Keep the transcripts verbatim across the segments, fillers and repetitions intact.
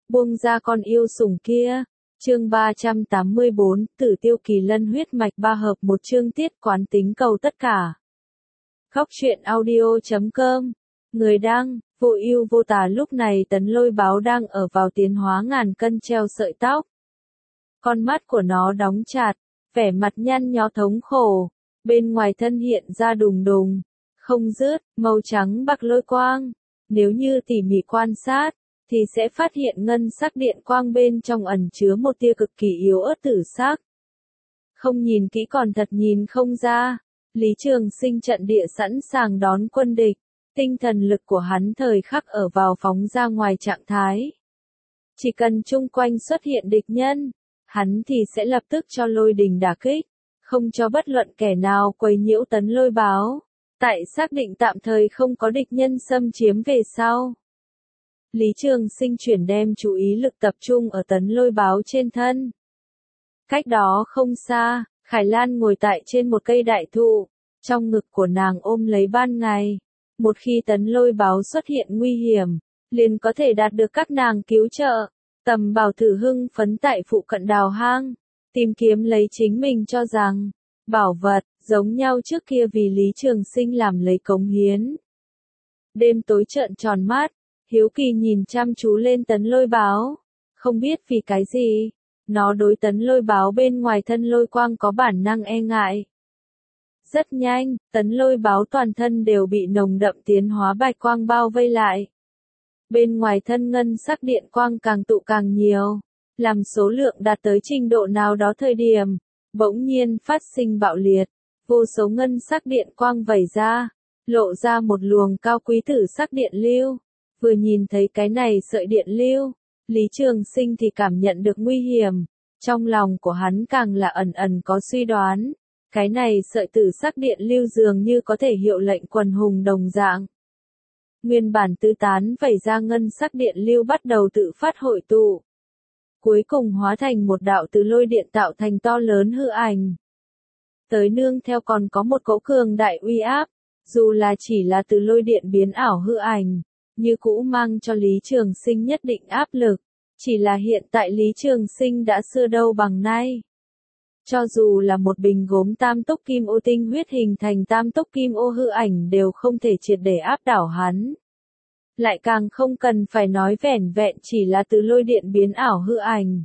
buông ra con yêu sủng kia. Chương ba trăm tám mươi bốn, Tử Tiêu Kỳ Lân huyết mạch ba hợp một chương tiết quán tính cầu tất cả. Góc truyện audio chấm com. Người đăng, Vô Ưu Vô Tà. Lúc này Tấn Lôi Báo đang ở vào tiến hóa ngàn cân treo sợi tóc. Con mắt của nó đóng chặt, vẻ mặt nhăn nhó thống khổ, bên ngoài thân hiện ra đùng đùng, không dứt, màu trắng bạc lôi quang. Nếu như tỉ mỉ quan sát, thì sẽ phát hiện ngân sắc điện quang bên trong ẩn chứa một tia cực kỳ yếu ớt tử sắc. Không nhìn kỹ còn thật nhìn không ra, Lý Trường Sinh trận địa sẵn sàng đón quân địch, tinh thần lực của hắn thời khắc ở vào phóng ra ngoài trạng thái. Chỉ cần chung quanh xuất hiện địch nhân, hắn thì sẽ lập tức cho lôi đình đả kích, không cho bất luận kẻ nào quấy nhiễu Tấn Lôi Báo. Tại xác định tạm thời không có địch nhân xâm chiếm về sau, Lý Trường Sinh chuyển đem chú ý lực tập trung ở Tấn Lôi Báo trên thân. Cách đó không xa, Khải Lan ngồi tại trên một cây đại thụ, trong ngực của nàng ôm lấy ban ngày. Một khi Tấn Lôi Báo xuất hiện nguy hiểm, liền có thể đạt được các nàng cứu trợ. Tầm Bảo Thử hưng phấn tại phụ cận đào hang, tìm kiếm lấy chính mình cho rằng bảo vật, giống nhau trước kia vì Lý Trường Sinh làm lấy cống hiến. Đêm tối trợn tròn mắt, hiếu kỳ nhìn chăm chú lên Tấn Lôi Báo. Không biết vì cái gì, nó đối Tấn Lôi Báo bên ngoài thân lôi quang có bản năng e ngại. Rất nhanh, Tấn Lôi Báo toàn thân đều bị nồng đậm tiến hóa bạch quang bao vây lại. Bên ngoài thân ngân sắc điện quang càng tụ càng nhiều, làm số lượng đạt tới trình độ nào đó thời điểm, bỗng nhiên phát sinh bạo liệt, vô số ngân sắc điện quang vẩy ra, lộ ra một luồng cao quý tử sắc điện lưu. Vừa nhìn thấy cái này sợi điện lưu, Lý Trường Sinh thì cảm nhận được nguy hiểm, trong lòng của hắn càng là ẩn ẩn có suy đoán, cái này sợi tử sắc điện lưu dường như có thể hiệu lệnh quần hùng đồng dạng. Nguyên bản tứ tán vẩy ra ngân sắc điện lưu bắt đầu tự phát hội tụ, cuối cùng hóa thành một đạo từ lôi điện tạo thành to lớn hư ảnh. Tới nương theo còn có một cỗ cường đại uy áp, dù là chỉ là từ lôi điện biến ảo hư ảnh, như cũ mang cho Lý Trường Sinh nhất định áp lực, chỉ là hiện tại Lý Trường Sinh đã xưa đâu bằng nay. Cho dù là một bình gốm tam túc kim ô tinh huyết hình thành tam túc kim ô hư ảnh đều không thể triệt để áp đảo hắn. Lại càng không cần phải nói vẻn vẹn chỉ là từ lôi điện biến ảo hư ảnh.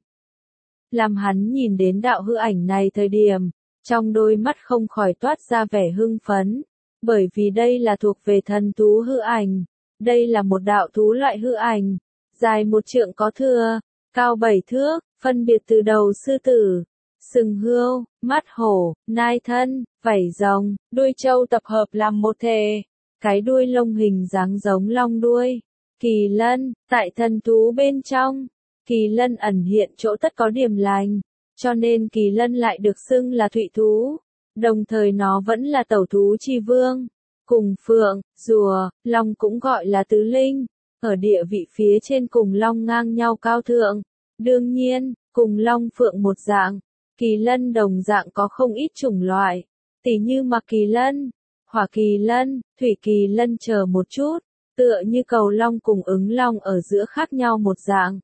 Làm hắn nhìn đến đạo hư ảnh này thời điểm, trong đôi mắt không khỏi toát ra vẻ hưng phấn, bởi vì đây là thuộc về thần thú hư ảnh. Đây là một đạo thú loại hư ảnh, dài một trượng có thừa, cao bảy thước, phân biệt từ đầu sư tử, sừng hươu, mắt hổ, nai thân, vảy rồng, đuôi trâu tập hợp làm một thể, cái đuôi lông hình dáng giống long đuôi. Kỳ lân, tại thần thú bên trong, kỳ lân ẩn hiện chỗ tất có điểm lành, cho nên kỳ lân lại được xưng là thụy thú, đồng thời nó vẫn là tẩu thú chi vương. Cùng phượng, rùa, long cũng gọi là tứ linh, ở địa vị phía trên cùng long ngang nhau cao thượng. Đương nhiên, cùng long phượng một dạng, kỳ lân đồng dạng có không ít chủng loại, tỉ như mặc kỳ lân, hỏa kỳ lân, thủy kỳ lân chờ một chút, tựa như cầu long cùng ứng long ở giữa khác nhau một dạng.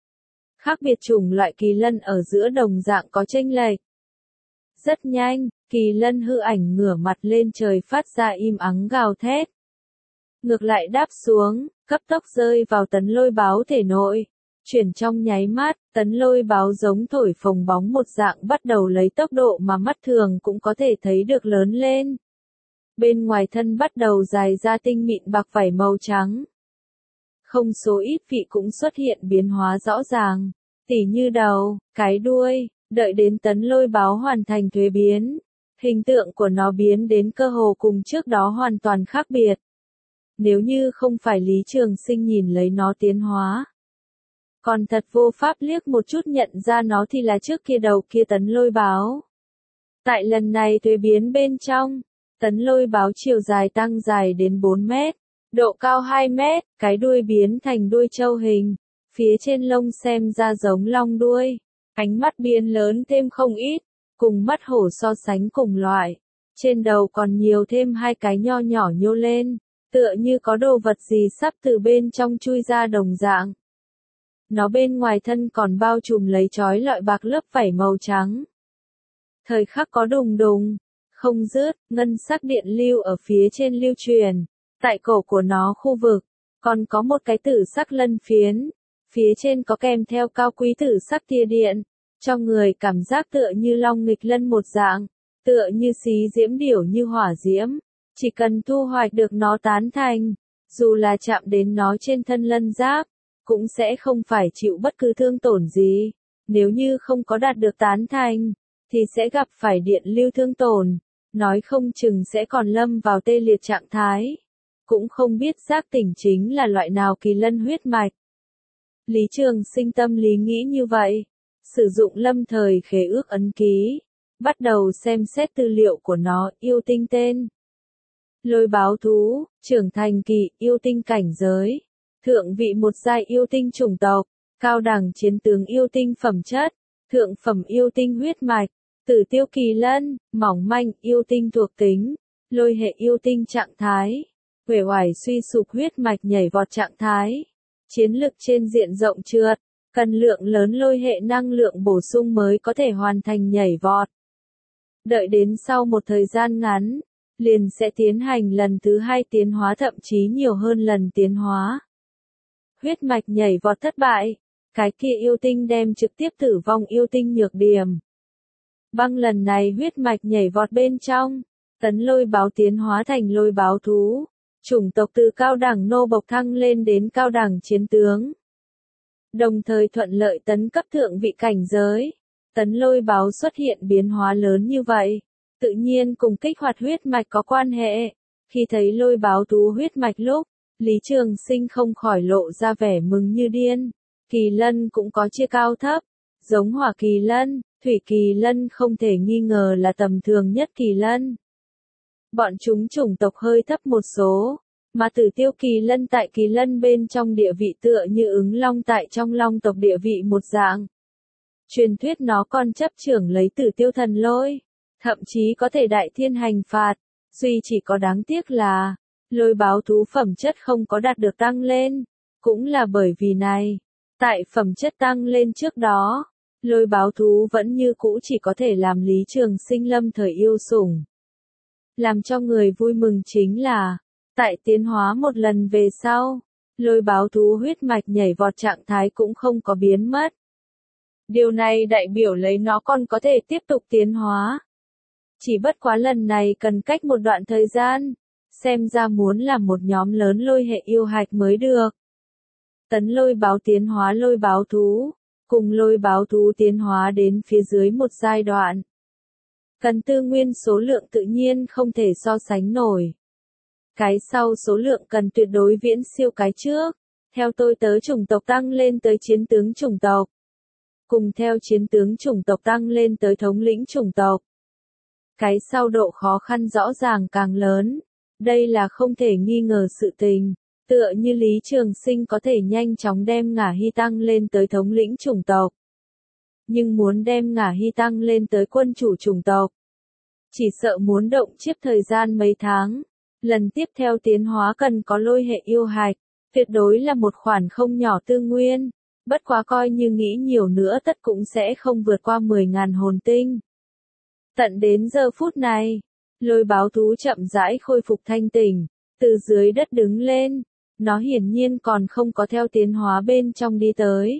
Khác biệt chủng loại kỳ lân ở giữa đồng dạng có chênh lệch. Rất nhanh, kỳ lân hư ảnh ngửa mặt lên trời phát ra im ắng gào thét. Ngược lại đáp xuống, cấp tốc rơi vào Tấn Lôi Báo thể nội. Chuyển trong nháy mắt, Tấn Lôi Báo giống thổi phồng bóng một dạng bắt đầu lấy tốc độ mà mắt thường cũng có thể thấy được lớn lên. Bên ngoài thân bắt đầu dài ra tinh mịn bạc vảy màu trắng. Không số ít vị cũng xuất hiện biến hóa rõ ràng, tỉ như đầu, cái đuôi. Đợi đến Tấn Lôi Báo hoàn thành thuế biến, hình tượng của nó biến đến cơ hồ cùng trước đó hoàn toàn khác biệt. Nếu như không phải Lý Trường Sinh nhìn lấy nó tiến hóa, còn thật vô pháp liếc một chút nhận ra nó thì là trước kia đầu kia Tấn Lôi Báo. Tại lần này thuế biến bên trong, Tấn Lôi Báo chiều dài tăng dài đến bốn mét, độ cao hai mét, cái đuôi biến thành đuôi trâu hình, phía trên lông xem ra giống long đuôi. Ánh mắt biến lớn thêm không ít, cùng mắt hổ so sánh cùng loại. Trên đầu còn nhiều thêm hai cái nho nhỏ nhô lên, tựa như có đồ vật gì sắp từ bên trong chui ra đồng dạng. nó bên ngoài thân còn bao trùm lấy chói lọi bạc lớp vảy màu trắng. Thời khắc có đùng đùng, không dứt, ngân sắc điện lưu ở phía trên lưu truyền, tại cổ của nó khu vực, còn có một cái tử sắc lân phiến, phía trên có kèm theo cao quý tử sắc tia điện, cho người cảm giác tựa như long nghịch lân một dạng, tựa như xí diễm điểu như hỏa diễm, chỉ cần thu hoạch được nó tán thành, dù là chạm đến nó trên thân lân giáp, cũng sẽ không phải chịu bất cứ thương tổn gì, nếu như không có đạt được tán thành, thì sẽ gặp phải điện lưu thương tổn, nói không chừng sẽ còn lâm vào tê liệt trạng thái, cũng không biết giác tỉnh chính là loại nào kỳ lân huyết mạch. Lý Trường Sinh tâm lý nghĩ như vậy, sử dụng lâm thời khế ước ấn ký, bắt đầu xem xét tư liệu của nó, yêu tinh tên. Lôi báo thú, trưởng thành kỳ, yêu tinh cảnh giới, thượng vị một giai yêu tinh chủng tộc, cao đẳng chiến tướng yêu tinh phẩm chất, thượng phẩm yêu tinh huyết mạch, tử tiêu kỳ lân, mỏng manh yêu tinh thuộc tính, lôi hệ yêu tinh trạng thái, uể oải suy sụp huyết mạch nhảy vọt trạng thái, chiến lực trên diện rộng trượt, cần lượng lớn lôi hệ năng lượng bổ sung mới có thể hoàn thành nhảy vọt. Đợi đến sau một thời gian ngắn, liền sẽ tiến hành lần thứ hai tiến hóa, thậm chí nhiều hơn lần tiến hóa. Huyết mạch nhảy vọt thất bại, cái kia yêu tinh đem trực tiếp tử vong yêu tinh nhược điểm. Băng lần này huyết mạch nhảy vọt bên trong, tấn lôi báo tiến hóa thành lôi báo thú, chủng tộc từ cao đẳng nô bộc thăng lên đến cao đẳng chiến tướng. Đồng thời thuận lợi tấn cấp thượng vị cảnh giới, tấn lôi báo xuất hiện biến hóa lớn như vậy, tự nhiên cùng kích hoạt huyết mạch có quan hệ. Khi thấy lôi báo thú huyết mạch lúc, Lý Trường Sinh không khỏi lộ ra vẻ mừng như điên. Kỳ lân cũng có chia cao thấp, giống hỏa kỳ lân, thủy kỳ lân không thể nghi ngờ là tầm thường nhất kỳ lân. Bọn chúng chủng tộc hơi thấp một số, mà tử tiêu kỳ lân tại kỳ lân bên trong địa vị tựa như ứng long tại trong long tộc địa vị một dạng. Truyền thuyết nó còn chấp trưởng lấy tử tiêu thần lôi, thậm chí có thể đại thiên hành phạt, duy chỉ có đáng tiếc là, lôi báo thú phẩm chất không có đạt được tăng lên, cũng là bởi vì này, tại phẩm chất tăng lên trước đó, lôi báo thú vẫn như cũ chỉ có thể làm Lý Trường Sinh lâm thời yêu sủng. Làm cho người vui mừng chính là, tại tiến hóa một lần về sau, lôi báo thú huyết mạch nhảy vọt trạng thái cũng không có biến mất. Điều này đại biểu lấy nó còn có thể tiếp tục tiến hóa. Chỉ bất quá lần này cần cách một đoạn thời gian, xem ra muốn làm một nhóm lớn lôi hệ yêu hạch mới được. Tấn lôi báo tiến hóa lôi báo thú, cùng lôi báo thú tiến hóa đến phía dưới một giai đoạn. Cần tư nguyên số lượng tự nhiên không thể so sánh nổi. Cái sau số lượng cần tuyệt đối viễn siêu cái trước, theo tôi tớ chủng tộc tăng lên tới chiến tướng chủng tộc. Cùng theo chiến tướng chủng tộc tăng lên tới thống lĩnh chủng tộc. Cái sau độ khó khăn rõ ràng càng lớn, đây là không thể nghi ngờ sự tình, tựa như Lý Trường Sinh có thể nhanh chóng đem Ngả Hy tăng lên tới thống lĩnh chủng tộc. Nhưng muốn đem Ngả Hy tăng lên tới quân chủ chủng tộc, chỉ sợ muốn động chiếc thời gian mấy tháng, lần tiếp theo tiến hóa cần có lôi hệ yêu hạch, tuyệt đối là một khoản không nhỏ tư nguyên, bất quá coi như nghĩ nhiều nữa tất cũng sẽ không vượt qua mười ngàn hồn tinh. Tận đến giờ phút này, lôi báo thú chậm rãi khôi phục thanh tỉnh, từ dưới đất đứng lên, nó hiển nhiên còn không có theo tiến hóa bên trong đi tới.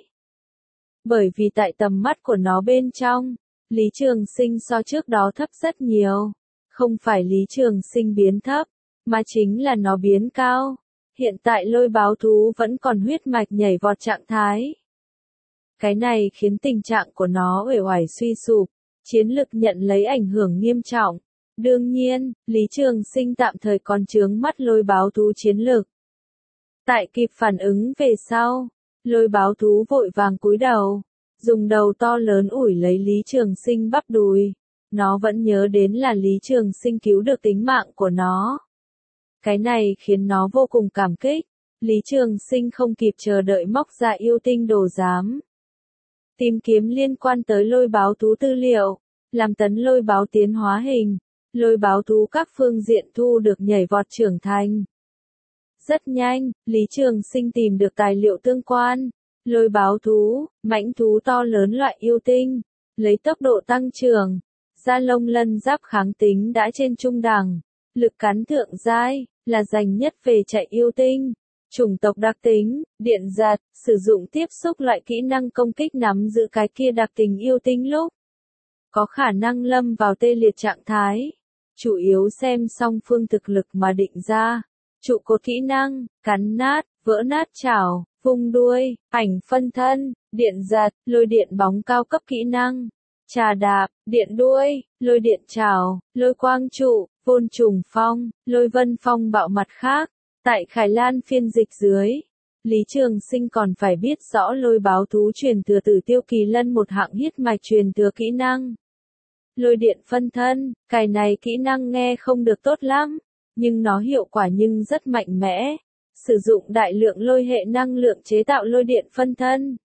Bởi vì tại tầm mắt của nó bên trong, Lý Trường Sinh so trước đó thấp rất nhiều, không phải Lý Trường Sinh biến thấp, mà chính là nó biến cao. Hiện tại lôi báo thú vẫn còn huyết mạch nhảy vọt trạng thái. Cái này khiến tình trạng của nó uể oải suy sụp, chiến lực nhận lấy ảnh hưởng nghiêm trọng. Đương nhiên, Lý Trường Sinh tạm thời còn chướng mắt lôi báo thú chiến lực. Tại kịp phản ứng về sau, lôi báo thú vội vàng cúi đầu, dùng đầu to lớn ủi lấy Lý Trường Sinh bắp đùi. Nó vẫn nhớ đến là Lý Trường Sinh cứu được tính mạng của nó. Cái này khiến nó vô cùng cảm kích. Lý Trường Sinh không kịp chờ đợi móc ra yêu tinh đồ giám. Tìm kiếm liên quan tới lôi báo thú tư liệu, làm tấn lôi báo tiến hóa hình, lôi báo thú các phương diện thu được nhảy vọt trưởng thành. Rất nhanh, Lý Trường Sinh tìm được tài liệu tương quan, Lôi báo thú, mãnh thú to lớn loại yêu tinh, lấy tốc độ tăng trưởng, da lông lân giáp kháng tính đã trên trung đẳng, lực cắn thượng giai, là dành nhất về chạy yêu tinh. Chủng tộc đặc tính, điện giật, sử dụng tiếp xúc loại kỹ năng công kích nắm giữ cái kia đặc tình yêu tinh lúc có khả năng lâm vào tê liệt trạng thái. Chủ yếu xem song phương thực lực mà định ra. Trụ cột kỹ năng, cắn nát, vỡ nát chảo, vung đuôi, ảnh phân thân, điện giật, lôi điện bóng cao cấp kỹ năng, trà đạp, điện đuôi, lôi điện chảo, lôi quang trụ, vôn trùng phong, lôi vân phong bạo. Mặt khác, tại Khải Lan phiên dịch dưới, Lý Trường Sinh còn phải biết rõ lôi báo thú truyền thừa từ Tiêu Kỳ Lân một hạng huyết mạch truyền thừa kỹ năng. Lôi điện phân thân, cái này kỹ năng nghe không được tốt lắm, nhưng nó hiệu quả nhưng rất mạnh mẽ. Sử dụng đại lượng lôi hệ năng lượng chế tạo lôi điện phân thân.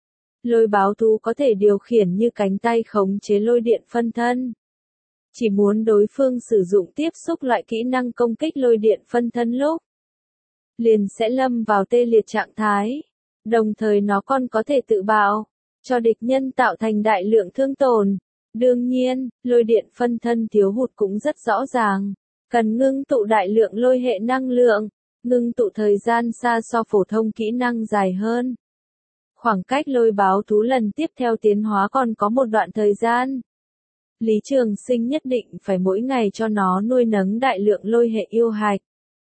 Lôi báo thú có thể điều khiển như cánh tay khống chế lôi điện phân thân. Chỉ muốn đối phương sử dụng tiếp xúc loại kỹ năng công kích lôi điện phân thân lúc liền sẽ lâm vào tê liệt trạng thái. Đồng thời nó còn có thể tự bạo, cho địch nhân tạo thành đại lượng thương tổn. Đương nhiên, lôi điện phân thân thiếu hụt cũng rất rõ ràng. Cần ngưng tụ đại lượng lôi hệ năng lượng, ngưng tụ thời gian xa so phổ thông kỹ năng dài hơn. Khoảng cách lôi báo thú lần tiếp theo tiến hóa còn có một đoạn thời gian. Lý Trường Sinh nhất định phải mỗi ngày cho nó nuôi nấng đại lượng lôi hệ yêu hạch.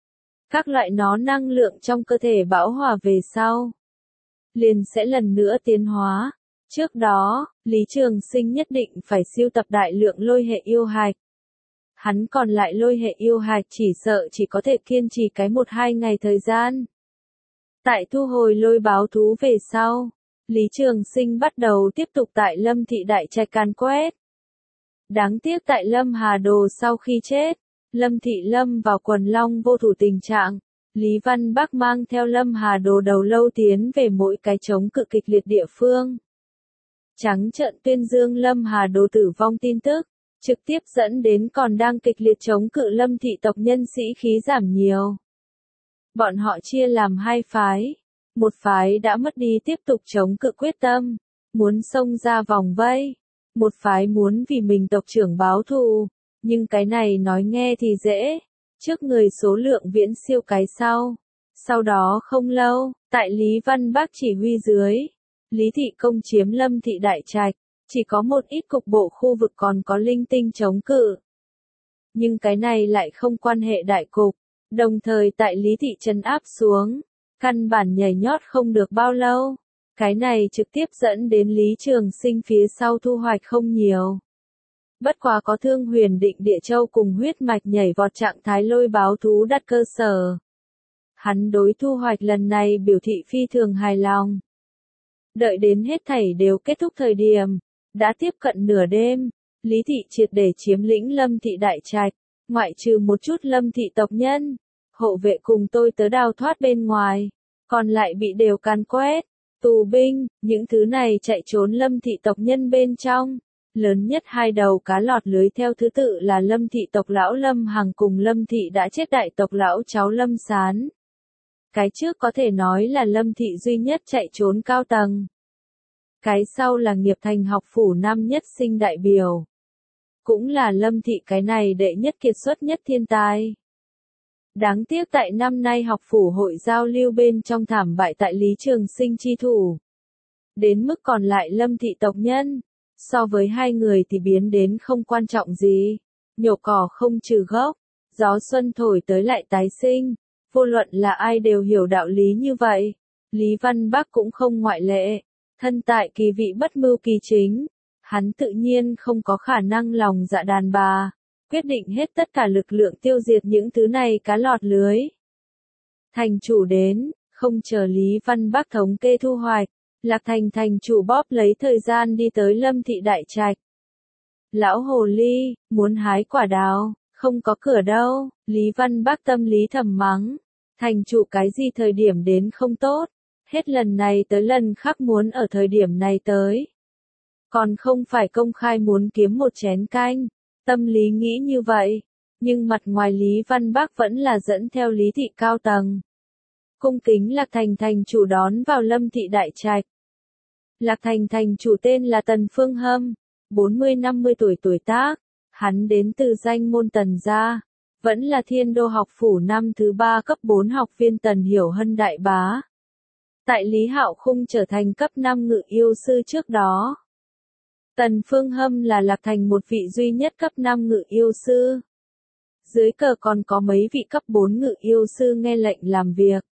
Các loại nó năng lượng trong cơ thể bão hòa về sau, liền sẽ lần nữa tiến hóa. Trước đó, Lý Trường Sinh nhất định phải siêu tập đại lượng lôi hệ yêu hạch. Hắn còn lại lôi hệ yêu hạch chỉ sợ chỉ có thể kiên trì cái một hai ngày thời gian. Tại thu hồi lôi báo thú về sau, Lý Trường Sinh bắt đầu tiếp tục tại Lâm Thị Đại Trạch càn quét. Đáng tiếc tại Lâm Hà Đồ sau khi chết, Lâm Thị lâm vào quần long vô thủ tình trạng. Lý Văn Bắc mang theo Lâm Hà Đồ đầu lâu tiến về mỗi cái chống cự kịch liệt địa phương. Trắng trợn tuyên dương Lâm Hà Đồ tử vong tin tức, trực tiếp dẫn đến còn đang kịch liệt chống cự Lâm Thị tộc nhân sĩ khí giảm nhiều. Bọn họ chia làm hai phái. Một phái đã mất đi tiếp tục chống cự quyết tâm, muốn xông ra vòng vây. Một phái muốn vì mình tộc trưởng báo thù, nhưng cái này nói nghe thì dễ, trước người số lượng viễn siêu cái sau. Sau đó không lâu, tại Lý Văn Bắc chỉ huy dưới, Lý Thị công chiếm Lâm Thị Đại Trạch, chỉ có một ít cục bộ khu vực còn có linh tinh chống cự. Nhưng cái này lại không quan hệ đại cục, đồng thời tại Lý Thị trấn áp xuống, căn bản nhảy nhót không được bao lâu. Cái này trực tiếp dẫn đến Lý Trường Sinh phía sau thu hoạch không nhiều. Bất quá có Thương Huyền Định Địa Châu cùng huyết mạch nhảy vọt trạng thái lôi báo thú đặt cơ sở. Hắn đối thu hoạch lần này biểu thị phi thường hài lòng. Đợi đến hết thảy đều kết thúc thời điểm, đã tiếp cận nửa đêm, Lý Thị triệt để chiếm lĩnh Lâm Thị Đại Trạch, ngoại trừ một chút Lâm Thị tộc nhân, hộ vệ cùng tôi tớ đào thoát bên ngoài, còn lại bị đều càn quét. Tù binh, những thứ này chạy trốn Lâm Thị tộc nhân bên trong. Lớn nhất hai đầu cá lọt lưới theo thứ tự là Lâm Thị tộc lão Lâm Hằng cùng Lâm Thị đã chết đại tộc lão cháu Lâm Sán. Cái trước có thể nói là Lâm Thị duy nhất chạy trốn cao tầng. Cái sau là Nghiệp Thành học phủ năm nhất sinh đại biểu. Cũng là Lâm Thị cái này đệ nhất kiệt xuất nhất thiên tài. Đáng tiếc tại năm nay học phủ hội giao lưu bên trong thảm bại tại Lý Trường Sinh chi thủ. Đến mức còn lại Lâm Thị tộc nhân, so với hai người thì biến đến không quan trọng gì. Nhổ cỏ không trừ gốc, gió xuân thổi tới lại tái sinh, vô luận là ai đều hiểu đạo lý như vậy. Lý Văn Bắc cũng không ngoại lệ, thân tại kỳ vị bất mưu kỳ chính, hắn tự nhiên không có khả năng lòng dạ đàn bà. Quyết định hết tất cả lực lượng tiêu diệt những thứ này cá lọt lưới. Thành chủ đến, không chờ Lý Văn Bắc thống kê thu hoạch, Lạc Thành thành chủ bóp lấy thời gian đi tới Lâm Thị Đại Trạch. Lão hồ ly, muốn hái quả đào, không có cửa đâu, Lý Văn Bắc tâm lý thầm mắng. Thành chủ cái gì thời điểm đến không tốt, hết lần này tới lần khác muốn ở thời điểm này tới. Còn không phải công khai muốn kiếm một chén canh. Tâm lý nghĩ như vậy, nhưng mặt ngoài Lý Văn Bắc vẫn là dẫn theo Lý Thị cao tầng. Cung kính Lạc Thành thành chủ đón vào Lâm thị đại trạch. Lạc Thành thành chủ tên là Tần Phương Hâm, bốn mươi năm mươi tuổi tuổi tác, hắn đến từ danh môn Tần gia, vẫn là Thiên Đô học phủ năm thứ ba cấp bốn học viên Tần Hiểu Hân đại bá. Tại Lý Hạo Khung trở thành cấp năm ngự yêu sư trước đó. Tần Phương Hâm là Lạc Thành một vị duy nhất cấp năm ngự yêu sư. Dưới cờ còn có mấy vị cấp bốn ngự yêu sư nghe lệnh làm việc.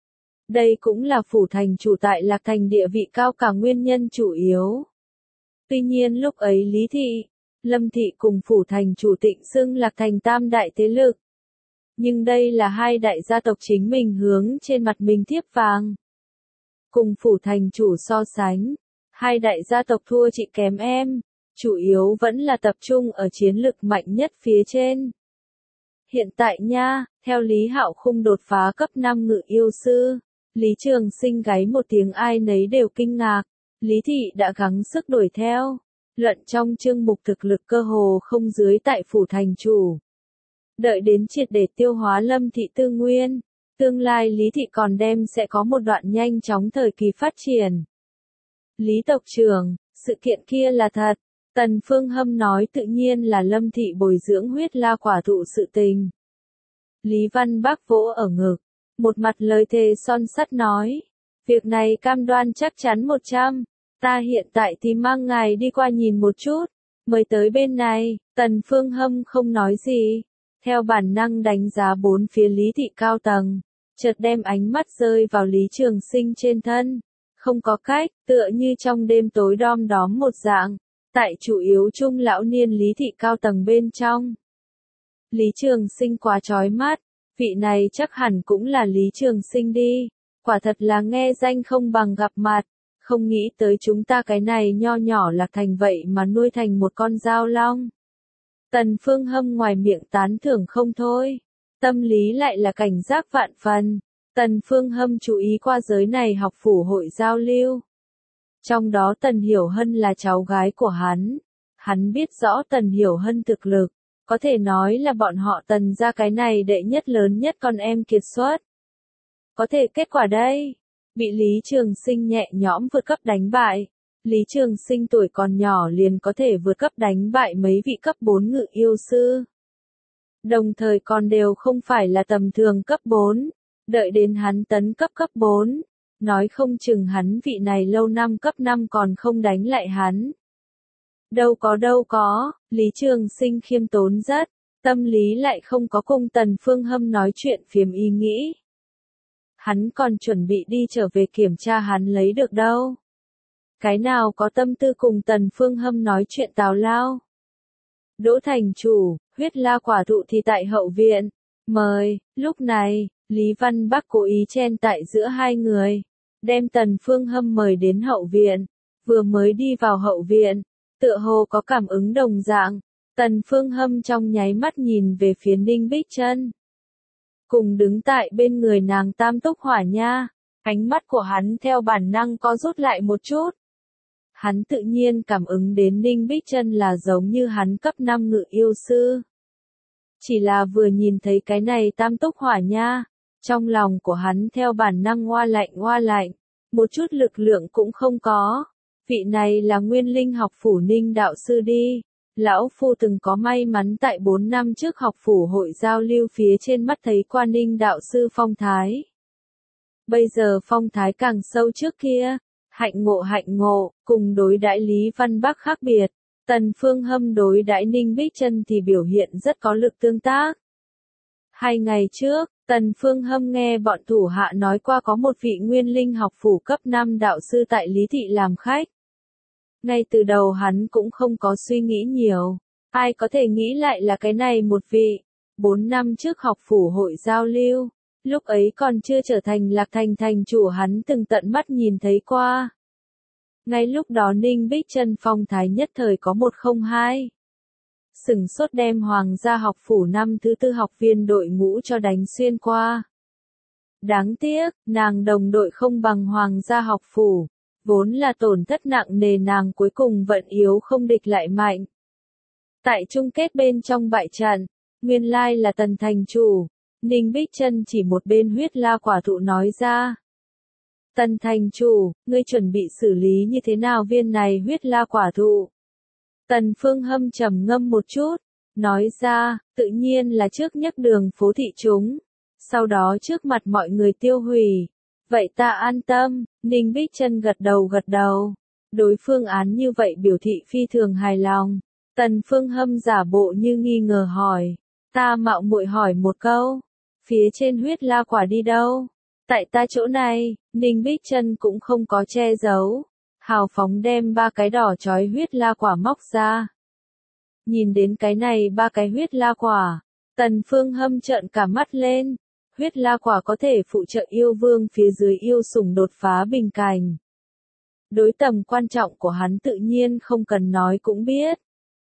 Đây cũng là phủ thành chủ tại Lạc Thành địa vị cao cả nguyên nhân chủ yếu. Tuy nhiên lúc ấy Lý Thị, Lâm Thị cùng phủ thành chủ Tịnh xưng Lạc Thành tam đại thế lực. Nhưng đây là hai đại gia tộc chính mình hướng trên mặt mình thiếp vàng. Cùng phủ thành chủ so sánh, hai đại gia tộc thua chị kém em, chủ yếu vẫn là tập trung ở chiến lực mạnh nhất phía trên. Hiện tại nha, theo Lý Hạo Khung đột phá cấp năm ngự yêu sư, Lý Trường Sinh gáy một tiếng ai nấy đều kinh ngạc, Lý Thị đã gắng sức đuổi theo, luận trong chương mục thực lực cơ hồ không dưới tại phủ thành chủ. Đợi đến triệt để tiêu hóa Lâm Thị tư nguyên, tương lai Lý Thị còn đem sẽ có một đoạn nhanh chóng thời kỳ phát triển. Lý tộc trưởng, sự kiện kia là thật. Tần Phương Hâm nói tự nhiên là Lâm Thị bồi dưỡng huyết la quả thụ sự tình. Lý Văn Bác vỗ ở ngực, một mặt lời thề son sắt nói, việc này cam đoan chắc chắn một trăm, ta hiện tại thì mang ngài đi qua nhìn một chút, mời tới bên này. Tần Phương Hâm không nói gì, theo bản năng đánh giá bốn phía Lý Thị cao tầng, chợt đem ánh mắt rơi vào Lý Trường Sinh trên thân, không có cách, tựa như trong đêm tối đom đóm một dạng. Tại chủ yếu trung lão niên Lý Thị cao tầng bên trong. Lý Trường Sinh quá chói mắt, vị này chắc hẳn cũng là Lý Trường Sinh đi, quả thật là nghe danh không bằng gặp mặt, không nghĩ tới chúng ta cái này nho nhỏ Lạc Thành vậy mà nuôi thành một con dao long. Tần Phương Hâm ngoài miệng tán thưởng không thôi, tâm lý lại là cảnh giác vạn phần. Tần Phương Hâm chú ý qua giới này học phủ hội giao lưu. Trong đó Tần Hiểu Hân là cháu gái của hắn. Hắn biết rõ Tần Hiểu Hân thực lực, có thể nói là bọn họ Tần ra cái này đệ nhất lớn nhất con em kiệt xuất. Có thể kết quả đây, bị Lý Trường Sinh nhẹ nhõm vượt cấp đánh bại. Lý Trường Sinh tuổi còn nhỏ liền có thể vượt cấp đánh bại mấy vị cấp bốn ngự yêu sư. Đồng thời còn đều không phải là tầm thường cấp bốn, đợi đến hắn tấn cấp cấp bốn. Nói không chừng hắn vị này lâu năm cấp năm còn không đánh lại hắn. Đâu có đâu có, Lý Trường Sinh khiêm tốn rất, tâm lý lại không có cùng Tần Phương Hâm nói chuyện phiếm ý nghĩ. Hắn còn chuẩn bị đi trở về kiểm tra hắn lấy được đâu. Cái nào có tâm tư cùng Tần Phương Hâm nói chuyện tào lao. Đỗ thành chủ, huyết la quả thụ thì tại hậu viện. Mời, lúc này, Lý Văn Bắc cố ý chen tại giữa hai người. Đem Tần Phương Hâm mời đến hậu viện, vừa mới đi vào hậu viện, tựa hồ có cảm ứng đồng dạng, Tần Phương Hâm trong nháy mắt nhìn về phía Ninh Bích Trân. Cùng đứng tại bên người nàng Tam Túc Hỏa Nha, ánh mắt của hắn theo bản năng co rút lại một chút. Hắn tự nhiên cảm ứng đến Ninh Bích Trân là giống như hắn cấp năm ngự yêu sư. Chỉ là vừa nhìn thấy cái này Tam Túc Hỏa Nha, trong lòng của hắn theo bản năng oa lạnh oa lạnh, một chút lực lượng cũng không có. Vị này là Nguyên Linh học phủ Ninh đạo sư đi. Lão Phu từng có may mắn tại bốn năm trước học phủ hội giao lưu phía trên mắt thấy qua Ninh đạo sư phong thái. Bây giờ phong thái càng sâu trước kia, hạnh ngộ hạnh ngộ, cùng đối đãi Lý Văn Bắc khác biệt. Tần Phương Hâm đối đãi Ninh Bích Trân thì biểu hiện rất có lực tương tác. Hai ngày trước, Tần Phương Hâm nghe bọn thủ hạ nói qua có một vị Nguyên Linh học phủ cấp năm đạo sư tại Lý Thị làm khách. Ngay từ đầu hắn cũng không có suy nghĩ nhiều, ai có thể nghĩ lại là cái này một vị. Bốn năm trước học phủ hội giao lưu, lúc ấy còn chưa trở thành Lạc Thành thành chủ hắn từng tận mắt nhìn thấy qua. Ngay lúc đó Ninh Bích Trân phong thái nhất thời có một không hai. Sửng sốt đem hoàng gia học phủ năm thứ tư học viên đội ngũ cho đánh xuyên qua. Đáng tiếc, nàng đồng đội không bằng hoàng gia học phủ, vốn là tổn thất nặng nề nàng cuối cùng vận yếu không địch lại mạnh. Tại chung kết bên trong bại trận, nguyên lai là Tần thành chủ, Ninh Bích Chân chỉ một bên huyết la quả thụ nói ra. Tần thành chủ, ngươi chuẩn bị xử lý như thế nào viên này huyết la quả thụ? Tần Phương Hâm trầm ngâm một chút, nói ra, tự nhiên là trước nhắc đường phố thị chúng, sau đó trước mặt mọi người tiêu hủy. Vậy ta an tâm, Ninh Bích Chân gật đầu gật đầu. Đối phương án như vậy biểu thị phi thường hài lòng. Tần Phương Hâm giả bộ như nghi ngờ hỏi, ta mạo muội hỏi một câu, phía trên huyết la quả đi đâu? Tại ta chỗ này, Ninh Bích Chân cũng không có che giấu, hào phóng đem ba cái đỏ chói huyết la quả móc ra. Nhìn đến cái này ba cái huyết la quả, Tần Phương Hâm trợn cả mắt lên, huyết la quả có thể phụ trợ yêu vương phía dưới yêu sủng đột phá bình cảnh. Đối tầm quan trọng của hắn tự nhiên không cần nói cũng biết.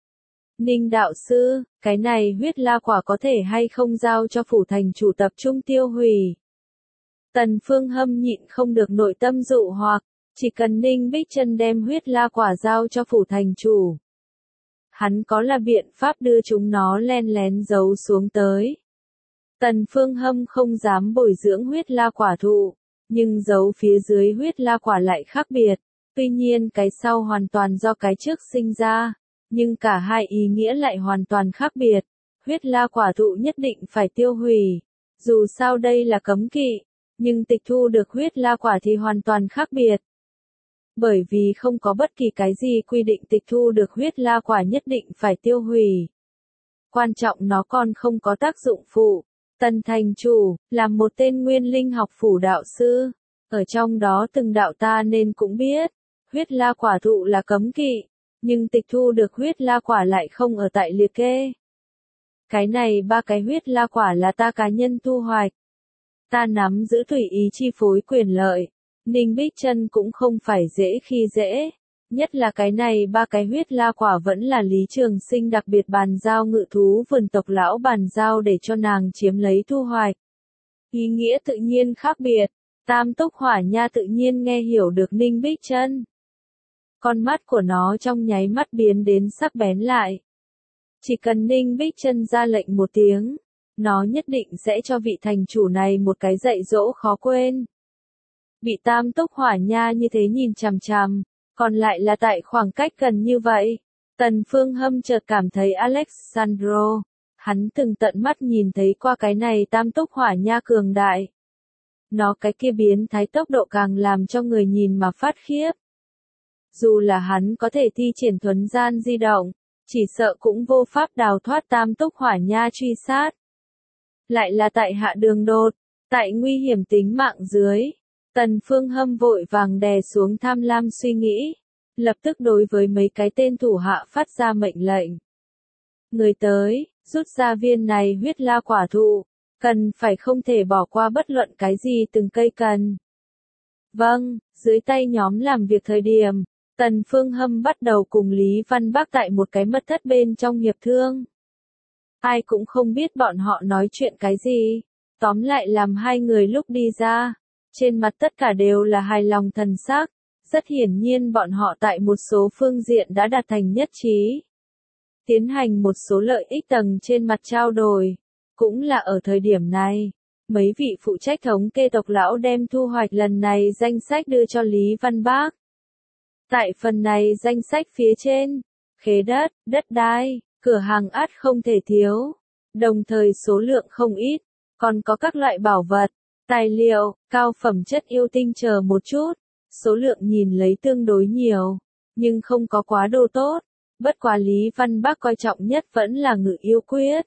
Ninh đạo sư, cái này huyết la quả có thể hay không giao cho phủ thành chủ tập trung tiêu hủy? Tần Phương Hâm nhịn không được nội tâm dụ hoặc, chỉ cần Ninh Bích Chân đem huyết la quả giao cho phủ thành chủ. Hắn có là biện pháp đưa chúng nó len lén giấu xuống tới. Tần Phương Hâm không dám bồi dưỡng huyết la quả thụ, nhưng giấu phía dưới huyết la quả lại khác biệt. Tuy nhiên cái sau hoàn toàn do cái trước sinh ra, nhưng cả hai ý nghĩa lại hoàn toàn khác biệt. Huyết la quả thụ nhất định phải tiêu hủy. Dù sao đây là cấm kỵ, nhưng tịch thu được huyết la quả thì hoàn toàn khác biệt. Bởi vì không có bất kỳ cái gì quy định tịch thu được huyết la quả nhất định phải tiêu hủy. Quan trọng nó còn không có tác dụng phụ. Tần thành chủ, là một tên nguyên linh học phủ đạo sư, ở trong đó từng đạo ta nên cũng biết, huyết la quả thụ là cấm kỵ, nhưng tịch thu được huyết la quả lại không ở tại liệt kê. Cái này ba cái huyết la quả là ta cá nhân thu hoạch. Ta nắm giữ tùy ý chi phối quyền lợi. Ninh Bích Chân cũng không phải dễ khi dễ. Nhất là cái này ba cái huyết la quả vẫn là Lý Trường Sinh đặc biệt bàn giao ngự thú vườn tộc lão bàn giao để cho nàng chiếm lấy thu hoạch. Ý nghĩa tự nhiên khác biệt. Tam túc hỏa nha tự nhiên nghe hiểu được Ninh Bích Chân. Con mắt của nó trong nháy mắt biến đến sắc bén lại. Chỉ cần Ninh Bích Chân ra lệnh một tiếng, nó nhất định sẽ cho vị thành chủ này một cái dạy dỗ khó quên. Bị tam túc hỏa nha như thế nhìn chằm chằm, còn lại là tại khoảng cách gần như vậy. Tần Phương Hâm chợt cảm thấy Alexandro, hắn từng tận mắt nhìn thấy qua cái này tam túc hỏa nha cường đại. Nó cái kia biến thái tốc độ càng làm cho người nhìn mà phát khiếp. Dù là hắn có thể thi triển thuấn gian di động, chỉ sợ cũng vô pháp đào thoát tam túc hỏa nha truy sát. Lại là tại hạ đường đột, tại nguy hiểm tính mạng dưới. Tần Phương Hâm vội vàng đè xuống tham lam suy nghĩ, lập tức đối với mấy cái tên thủ hạ phát ra mệnh lệnh. Người tới, rút ra viên này huyết la quả thụ, cần phải không thể bỏ qua bất luận cái gì từng cây cần. Vâng, dưới tay nhóm làm việc thời điểm, Tần Phương Hâm bắt đầu cùng Lý Văn Bác tại một cái mật thất bên trong hiệp thương. Ai cũng không biết bọn họ nói chuyện cái gì, tóm lại làm hai người lúc đi ra, trên mặt tất cả đều là hài lòng thần sắc, rất hiển nhiên bọn họ tại một số phương diện đã đạt thành nhất trí. Tiến hành một số lợi ích tầng trên mặt trao đổi, cũng là ở thời điểm này, mấy vị phụ trách thống kê tộc lão đem thu hoạch lần này danh sách đưa cho Lý Văn Bác. Tại phần này danh sách phía trên, khế đất, đất đai, cửa hàng ắt không thể thiếu, đồng thời số lượng không ít, còn có các loại bảo vật, tài liệu, cao phẩm chất yêu tinh chờ một chút, số lượng nhìn lấy tương đối nhiều, nhưng không có quá đồ tốt, bất quá Lý Văn Bác coi trọng nhất vẫn là ngự yêu quyết.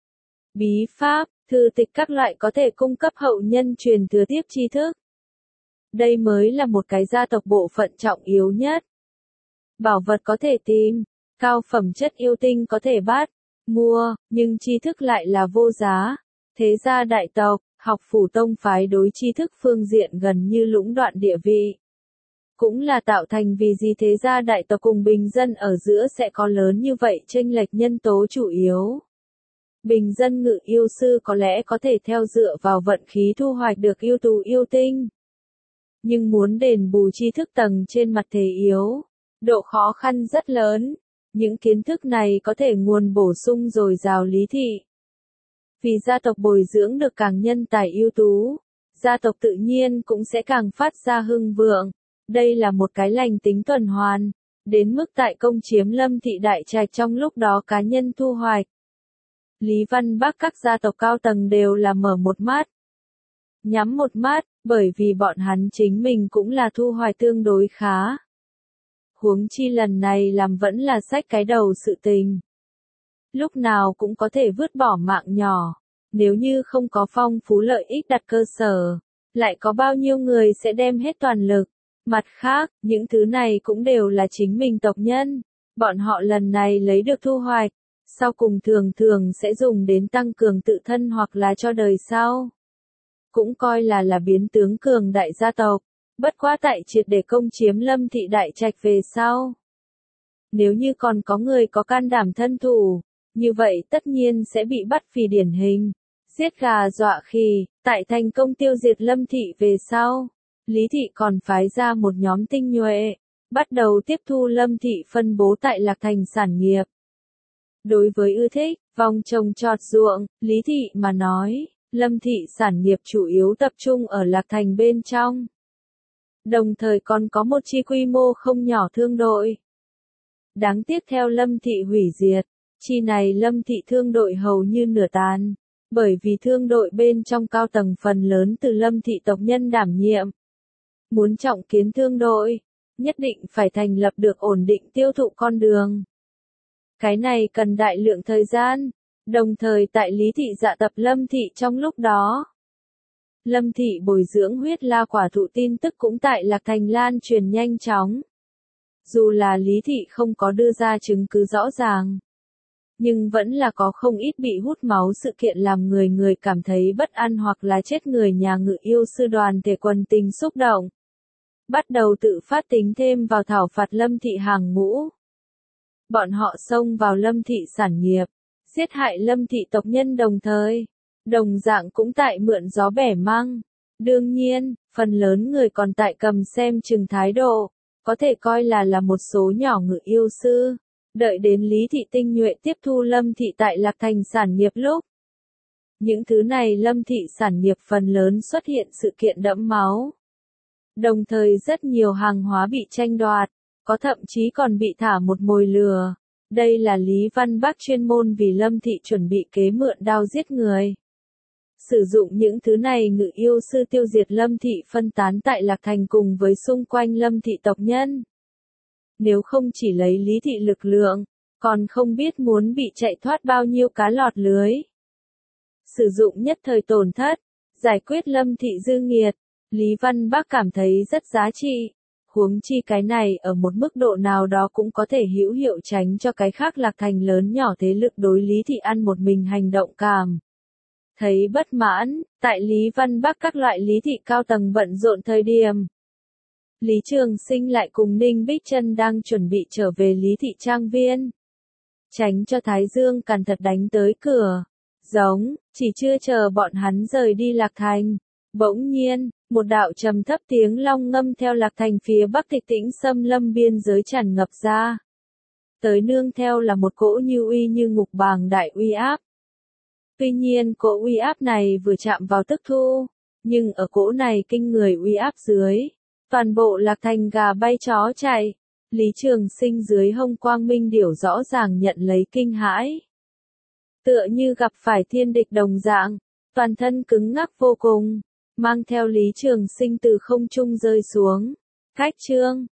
Bí pháp, thư tịch các loại có thể cung cấp hậu nhân truyền thừa tiếp tri thức. Đây mới là một cái gia tộc bộ phận trọng yếu nhất. Bảo vật có thể tìm, cao phẩm chất yêu tinh có thể bắt, mua, nhưng tri thức lại là vô giá. Thế gia đại tộc, học phủ tông phái đối tri thức phương diện gần như lũng đoạn địa vị. Cũng là tạo thành vì gì thế gia đại tộc cùng bình dân ở giữa sẽ có lớn như vậy chênh lệch nhân tố chủ yếu. Bình dân ngự yêu sư có lẽ có thể theo dựa vào vận khí thu hoạch được yêu tú yêu tinh. Nhưng muốn đền bù tri thức tầng trên mặt thế yếu, độ khó khăn rất lớn. Những kiến thức này có thể nguồn bổ sung dồi dào lý thị. Vì gia tộc bồi dưỡng được càng nhân tài ưu tú, gia tộc tự nhiên cũng sẽ càng phát ra hưng vượng. Đây là một cái lành tính tuần hoàn, đến mức tại công chiếm Lâm thị đại trạch trong lúc đó cá nhân thu hoạch. Lý Văn Bắc các gia tộc cao tầng đều là mở một mắt, nhắm một mắt, bởi vì bọn hắn chính mình cũng là thu hoạch tương đối khá. Huống chi lần này làm vẫn là xách cái đầu sự tình. Lúc nào cũng có thể vứt bỏ mạng nhỏ, nếu như không có phong phú lợi ích đặt cơ sở, lại có bao nhiêu người sẽ đem hết toàn lực. Mặt khác, những thứ này cũng đều là chính mình tộc nhân, bọn họ lần này lấy được thu hoạch, sau cùng thường thường sẽ dùng đến tăng cường tự thân hoặc là cho đời sau. Cũng coi là là biến tướng cường đại gia tộc, bất quá tại triệt để công chiếm Lâm thị đại trạch về sau. Nếu như còn có người có can đảm thân thủ, như vậy tất nhiên sẽ bị bắt vì điển hình, giết gà dọa khỉ. Tại thành công tiêu diệt Lâm thị về sau, Lý thị còn phái ra một nhóm tinh nhuệ, bắt đầu tiếp thu Lâm thị phân bố tại Lạc Thành sản nghiệp. Đối với ưa thích, vòng trồng trọt ruộng, Lý thị mà nói, Lâm thị sản nghiệp chủ yếu tập trung ở Lạc Thành bên trong. Đồng thời còn có một chi quy mô không nhỏ thương đội. Đáng tiếc theo Lâm thị hủy diệt, chi này Lâm thị thương đội hầu như nửa tàn, bởi vì thương đội bên trong cao tầng phần lớn từ Lâm thị tộc nhân đảm nhiệm. Muốn trọng kiến thương đội, nhất định phải thành lập được ổn định tiêu thụ con đường. Cái này cần đại lượng thời gian, đồng thời tại Lý thị dạ tập Lâm thị trong lúc đó. Lâm thị bồi dưỡng huyết la quả thụ tin tức cũng tại Lạc Thành lan truyền nhanh chóng. Dù là Lý thị không có đưa ra chứng cứ rõ ràng, nhưng vẫn là có không ít bị hút máu sự kiện làm người người cảm thấy bất an hoặc là chết người nhà Ngự Yêu sư đoàn thể quần tình xúc động. Bắt đầu tự phát tính thêm vào thảo phạt Lâm thị hàng ngũ. Bọn họ xông vào Lâm thị sản nghiệp, giết hại Lâm thị tộc nhân đồng thời, đồng dạng cũng tại mượn gió bẻ măng. Đương nhiên, phần lớn người còn tại cầm xem chừng thái độ, có thể coi là là một số nhỏ Ngự Yêu sư. Đợi đến Lý thị tinh nhuệ tiếp thu Lâm thị tại Lạc Thành sản nghiệp lúc. Những thứ này Lâm thị sản nghiệp phần lớn xuất hiện sự kiện đẫm máu. Đồng thời rất nhiều hàng hóa bị tranh đoạt, có thậm chí còn bị thả một mồi lừa. Đây là Lý Văn Bắc chuyên môn vì Lâm thị chuẩn bị kế mượn đao giết người. Sử dụng những thứ này Ngự Yêu sư tiêu diệt Lâm thị phân tán tại Lạc Thành cùng với xung quanh Lâm thị tộc nhân. Nếu không chỉ lấy Lý thị lực lượng, còn không biết muốn bị chạy thoát bao nhiêu cá lọt lưới. Sử dụng nhất thời tổn thất, giải quyết Lâm thị dư nghiệt, Lý Văn Bắc cảm thấy rất giá trị. Huống chi cái này ở một mức độ nào đó cũng có thể hữu hiệu tránh cho cái khác Lạc Thành lớn nhỏ thế lực đối Lý thị ăn một mình hành động cảm. Thấy bất mãn, tại Lý Văn Bắc các loại Lý thị cao tầng bận rộn thời điểm. Lý Trường Sinh lại cùng Ninh Bích Trân đang chuẩn bị trở về Lý thị trang viên. Tránh cho Thái Dương càn thật đánh tới cửa. Giống, chỉ chưa chờ bọn hắn rời đi Lạc Thành. Bỗng nhiên, một đạo trầm thấp tiếng long ngâm theo Lạc Thành phía bắc tịch tĩnh xâm lâm biên giới tràn ngập ra. Tới nương theo là một cỗ như uy như ngục bàng đại uy áp. Tuy nhiên cỗ uy áp này vừa chạm vào tức thu, nhưng ở cỗ này kinh người uy áp dưới, toàn bộ Lạc Thành gà bay chó chạy. Lý Trường Sinh dưới hông quang minh điểu rõ ràng nhận lấy kinh hãi. Tựa như gặp phải thiên địch đồng dạng, toàn thân cứng ngắc vô cùng, mang theo Lý Trường Sinh từ không trung rơi xuống. Cách chương